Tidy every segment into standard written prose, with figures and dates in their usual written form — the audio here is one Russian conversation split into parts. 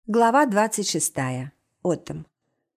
Глава 26. Отом.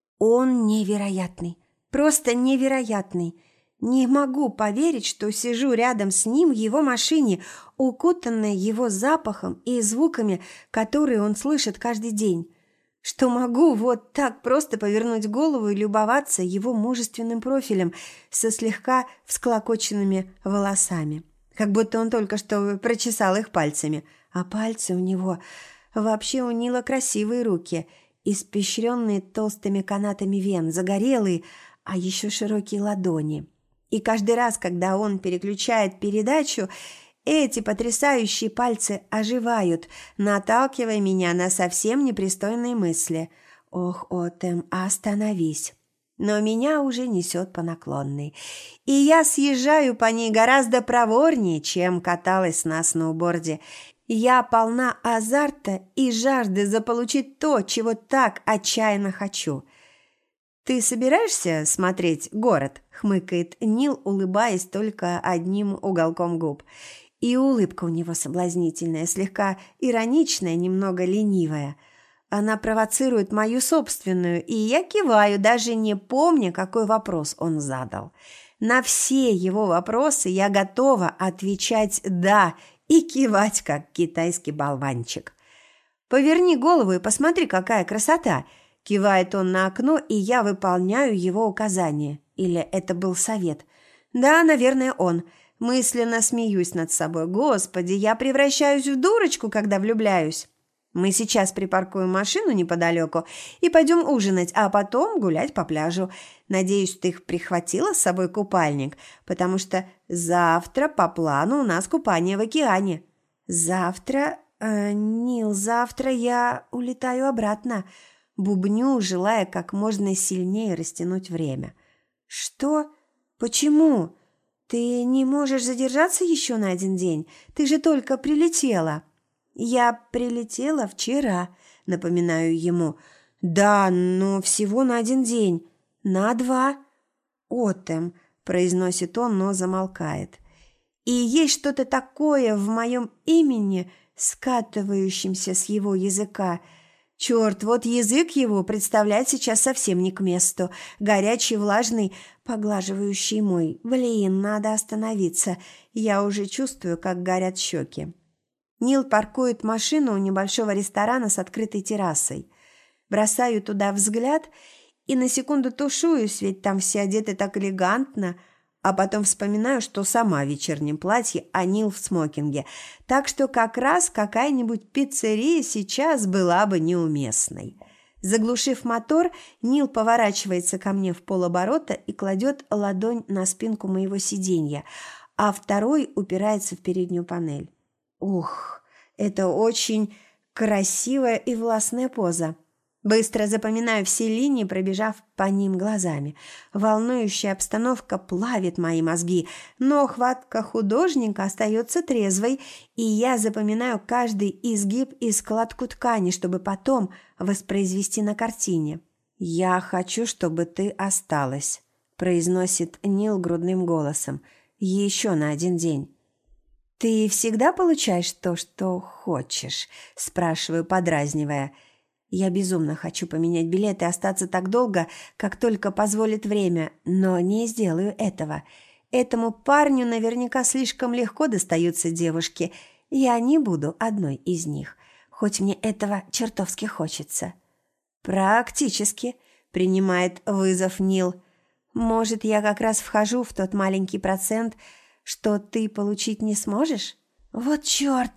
Он невероятный. Просто невероятный. Не могу поверить, что сижу рядом с ним в его машине, укутанная его запахом и звуками, которые он слышит каждый день. Что могу вот так просто повернуть голову и любоваться его мужественным профилем со слегка всклокоченными волосами. Как будто он только что прочесал их пальцами. А пальцы у него... Вообще у Нила красивые руки, испещренные толстыми канатами вен, загорелые, а еще широкие ладони. И каждый раз, когда он переключает передачу, эти потрясающие пальцы оживают, наталкивая меня на совсем непристойные мысли. «Ох, Отем, остановись!» Но меня уже несет по наклонной, и я съезжаю по ней гораздо проворнее, чем каталась на сноуборде. Я полна азарта и жажды заполучить то, чего так отчаянно хочу. «Ты собираешься смотреть город?» – хмыкает Нил, улыбаясь только одним уголком губ. И улыбка у него соблазнительная, слегка ироничная, немного ленивая. Она провоцирует мою собственную, и я киваю, даже не помня, какой вопрос он задал. На все его вопросы я готова отвечать «да» и кивать, как китайский болванчик. «Поверни голову и посмотри, какая красота!» Кивает он на окно, и я выполняю его указание. Или это был совет? Да, наверное, он. Мысленно смеюсь над собой. Господи, я превращаюсь в дурочку, когда влюбляюсь. Мы сейчас припаркуем машину неподалеку и пойдем ужинать, а потом гулять по пляжу. Надеюсь, ты их прихватила с собой купальник, потому что завтра по плану у нас купание в океане. Завтра, Нил, завтра я улетаю обратно. Бубню, желая как можно сильнее растянуть время. Что? Почему? Ты не можешь задержаться еще на один день? Ты же только прилетела. «Я прилетела вчера», — напоминаю ему. «Да, но всего на один день. На 2. «Отем», — произносит он, но замолкает. И есть что-то такое в моем имени, скатывающемся с его языка. Черт, вот язык его представляет сейчас совсем не к месту. Горячий, влажный, поглаживающий мой. Блин, надо остановиться. Я уже чувствую, как горят щеки. Нил паркует машину у небольшого ресторана с открытой террасой. Бросаю туда взгляд и на секунду тушуюсь, ведь там все одеты так элегантно, а потом вспоминаю, что сама в вечернем платье, а Нил в смокинге. Так что как раз какая-нибудь пиццерия сейчас была бы неуместной. Заглушив мотор, Нил поворачивается ко мне в полоборота и кладет ладонь на спинку моего сиденья, а второй упирается в переднюю панель. Ух, это очень красивая и властная поза. Быстро запоминаю все линии, пробежав по ним глазами. Волнующая обстановка плавит мои мозги, но хватка художника остается трезвой, и я запоминаю каждый изгиб и складку ткани, чтобы потом воспроизвести на картине. «Я хочу, чтобы ты осталась», – произносит Нил грудным голосом. «Еще на один день». «Ты всегда получаешь то, что хочешь?» – спрашиваю, подразнивая. Я безумно хочу поменять билет и остаться так долго, как только позволит время, но не сделаю этого. Этому парню наверняка слишком легко достаются девушки. Я не буду одной из них, хоть мне этого чертовски хочется. «Практически», – принимает вызов Нил. «Может, я как раз вхожу в тот маленький процент, что ты получить не сможешь? Вот черт!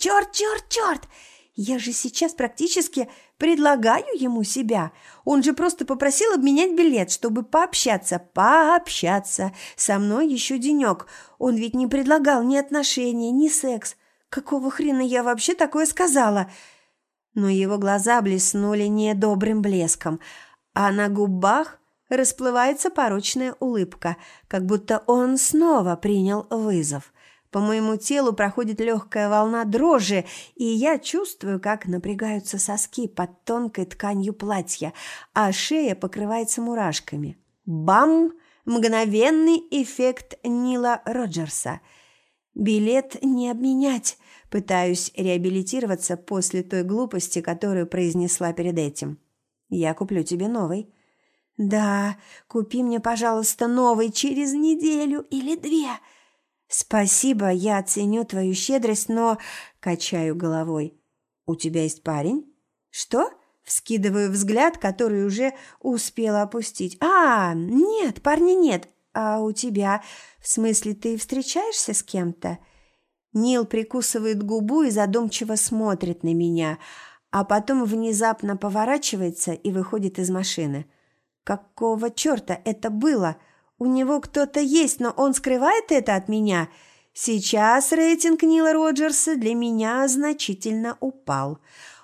Я же сейчас практически предлагаю ему себя. Он же просто попросил обменять билет, чтобы пообщаться со мной еще денек. Он ведь не предлагал ни отношения, ни секс. Какого хрена я вообще такое сказала?» Но его глаза блеснули недобрым блеском, а на губах расплывается порочная улыбка, как будто он снова принял вызов. По моему телу проходит легкая волна дрожи, и я чувствую, как напрягаются соски под тонкой тканью платья, а шея покрывается мурашками. Бам! Мгновенный эффект Нила Роджерса. Билет не обменять. Пытаюсь реабилитироваться после той глупости, которую произнесла перед этим. Я куплю тебе новый. Да, купи мне, пожалуйста, новый через неделю или 2. Спасибо, я ценю твою щедрость, но... Качаю головой. У тебя есть парень? Что? Вскидываю взгляд, который уже успела опустить. Нет, парня нет. А у тебя? В смысле, ты встречаешься с кем-то? Нил прикусывает губу и задумчиво смотрит на меня, а потом внезапно поворачивается и выходит из машины. Какого черта это было? У него кто-то есть, но он скрывает это от меня. Сейчас рейтинг Нила Роджерса для меня значительно упал.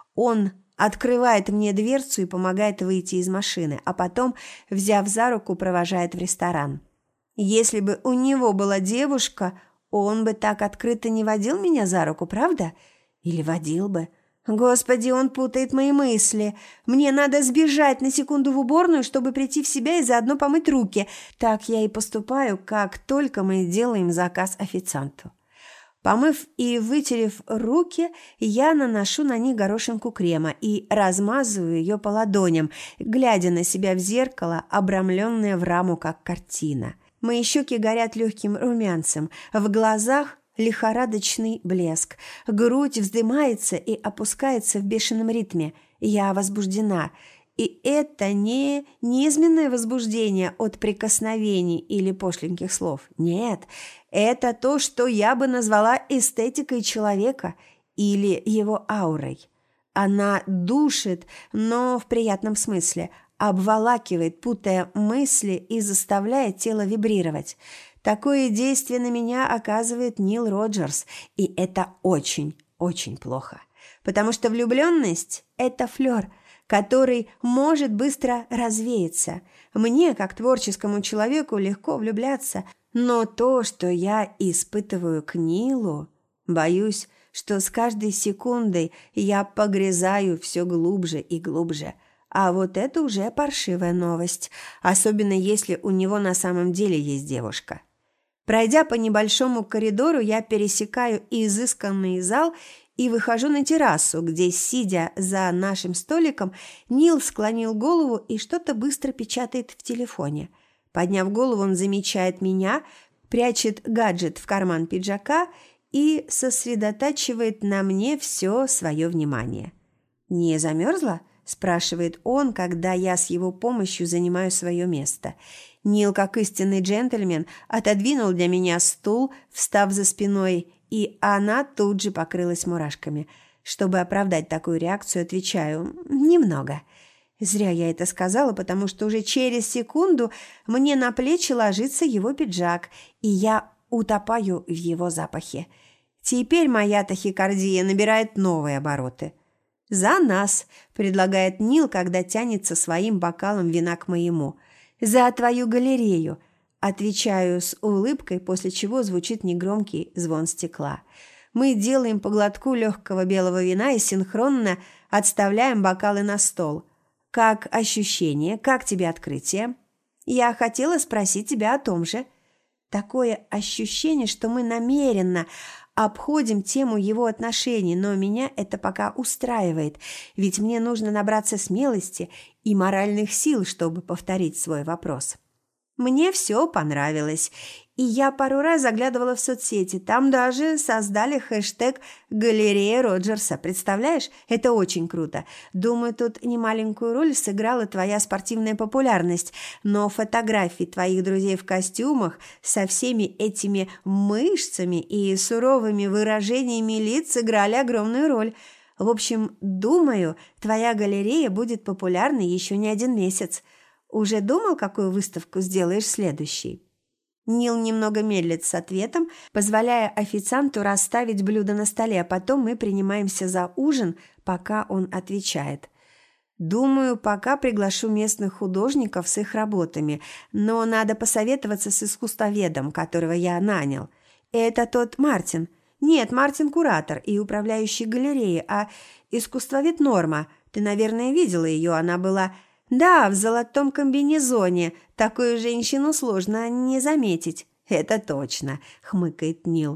Он открывает мне дверцу и помогает выйти из машины, а потом, взяв за руку, провожает в ресторан. Если бы у него была девушка, он бы так открыто не водил меня за руку, правда? Или водил бы? Господи, он путает мои мысли. Мне надо сбежать на секунду в уборную, чтобы прийти в себя и заодно помыть руки. Так я и поступаю, как только мы делаем заказ официанту. Помыв и вытерев руки, я наношу на них горошинку крема и размазываю ее по ладоням, глядя на себя в зеркало, обрамленное в раму, как картина. Мои щеки горят легким румянцем, в глазах лихорадочный блеск, грудь вздымается и опускается в бешеном ритме. Я возбуждена, и это не неизменное возбуждение от прикосновений или пошленьких слов. Нет, это то, что я бы назвала эстетикой человека или его аурой. Она душит, но в приятном смысле, обволакивает, путая мысли и заставляя тело вибрировать. Такое действие на меня оказывает Нил Роджерс, и это очень, очень плохо. Потому что влюбленность – это флёр, который может быстро развеяться. Мне, как творческому человеку, легко влюбляться, но то, что я испытываю к Нилу, боюсь, что с каждой секундой я погрязаю все глубже и глубже. А вот это уже паршивая новость, особенно если у него на самом деле есть девушка. Пройдя по небольшому коридору, я пересекаю изысканный зал и выхожу на террасу, где, сидя за нашим столиком, Нил склонил голову и что-то быстро печатает в телефоне. Подняв голову, он замечает меня, прячет гаджет в карман пиджака и сосредотачивает на мне все свое внимание. «Не замерзла?» – спрашивает он, когда я с его помощью занимаю свое место. Нил, как истинный джентльмен, отодвинул для меня стул, встав за спиной, и она тут же покрылась мурашками. Чтобы оправдать такую реакцию, отвечаю «немного». Зря я это сказала, потому что уже через секунду мне на плечи ложится его пиджак, и я утопаю в его запахе. Теперь моя тахикардия набирает новые обороты. «За нас!» – предлагает Нил, когда тянется своим бокалом вина к моему. «За твою галерею!» – отвечаю с улыбкой, после чего звучит негромкий звон стекла. Мы делаем по глотку легкого белого вина и синхронно отставляем бокалы на стол. «Как ощущение? Как тебе открытие?» «Я хотела спросить тебя о том же». Такое ощущение, что мы намеренно обходим тему его отношений, но меня это пока устраивает, ведь мне нужно набраться смелости и моральных сил, чтобы повторить свой вопрос. Мне все понравилось, и я пару раз заглядывала в соцсети, там даже создали хэштег «Галерея Роджерса». Представляешь, это очень круто. Думаю, тут немаленькую роль сыграла твоя спортивная популярность, но фотографии твоих друзей в костюмах со всеми этими мышцами и суровыми выражениями лиц сыграли огромную роль. В общем, думаю, твоя галерея будет популярной еще не 1 месяц. Уже думал, какую выставку сделаешь следующей?» Нил немного медлит с ответом, позволяя официанту расставить блюда на столе, а потом мы принимаемся за ужин, пока он отвечает. «Думаю, пока приглашу местных художников с их работами, но надо посоветоваться с искусствоведом, которого я нанял. Это тот Мартин. Нет, Мартин – куратор и управляющий галереей, а искусствовед Норма. Ты, наверное, видела ее, она была... «Да, в золотом комбинезоне. Такую женщину сложно не заметить». «Это точно», – хмыкает Нил.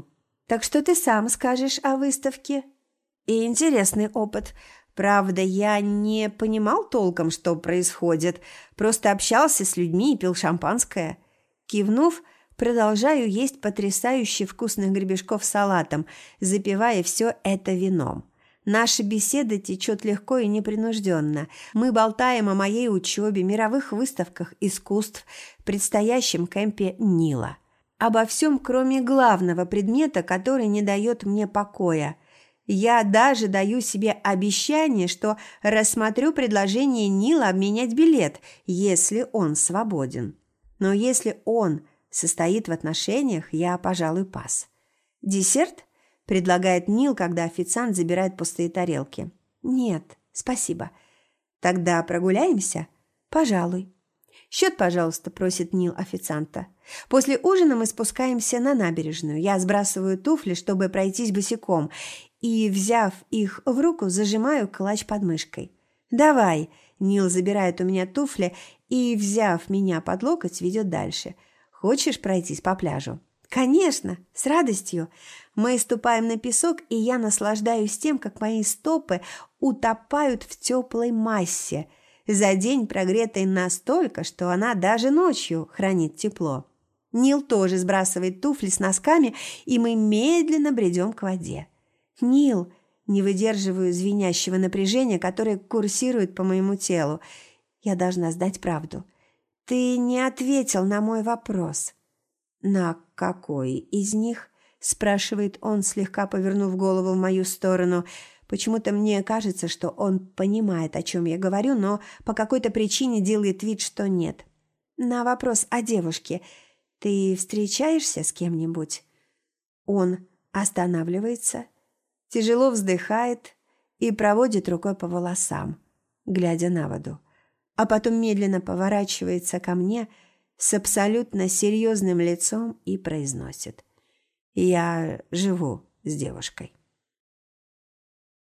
Так что ты сам скажешь о выставке? И интересный опыт. Правда, я не понимал толком, что происходит. Просто общался с людьми и пил шампанское. Кивнув, продолжаю есть потрясающе вкусных гребешков с салатом, запивая все это вином. Наша беседа течет легко и непринужденно. Мы болтаем о моей учебе, мировых выставках искусств, предстоящем кемпе Нила. Обо всем, кроме главного предмета, который не дает мне покоя. Я даже даю себе обещание, что рассмотрю предложение Нила обменять билет, если он свободен. Но если он состоит в отношениях, я, пожалуй, пас. «Десерт?» – предлагает Нил, когда официант забирает пустые тарелки. «Нет, спасибо». «Тогда прогуляемся?» «Пожалуй». «Счет, пожалуйста», – просит Нил официанта. После ужина мы спускаемся на набережную. Я сбрасываю туфли, чтобы пройтись босиком, и, взяв их в руку, зажимаю клатч под мышкой. «Давай!» – Нил забирает у меня туфли и, взяв меня под локоть, ведет дальше. «Хочешь пройтись по пляжу?» «Конечно! С радостью!» Мы ступаем на песок, и я наслаждаюсь тем, как мои стопы утопают в теплой массе, за день прогретой настолько, что она даже ночью хранит тепло. Нил тоже сбрасывает туфли с носками, и мы медленно бредем к воде. «Нил!» – не выдерживаю звенящего напряжения, которое курсирует по моему телу. Я должна сдать правду. «Ты не ответил на мой вопрос». «На какой из них?» – спрашивает он, слегка повернув голову в мою сторону. Почему-то мне кажется, что он понимает, о чем я говорю, но по какой-то причине делает вид, что нет. «На вопрос о девушке. Ты встречаешься с кем-нибудь?» Он останавливается, тяжело вздыхает и проводит рукой по волосам, глядя на воду, а потом медленно поворачивается ко мне с абсолютно серьезным лицом и произносит: «Я живу с девушкой».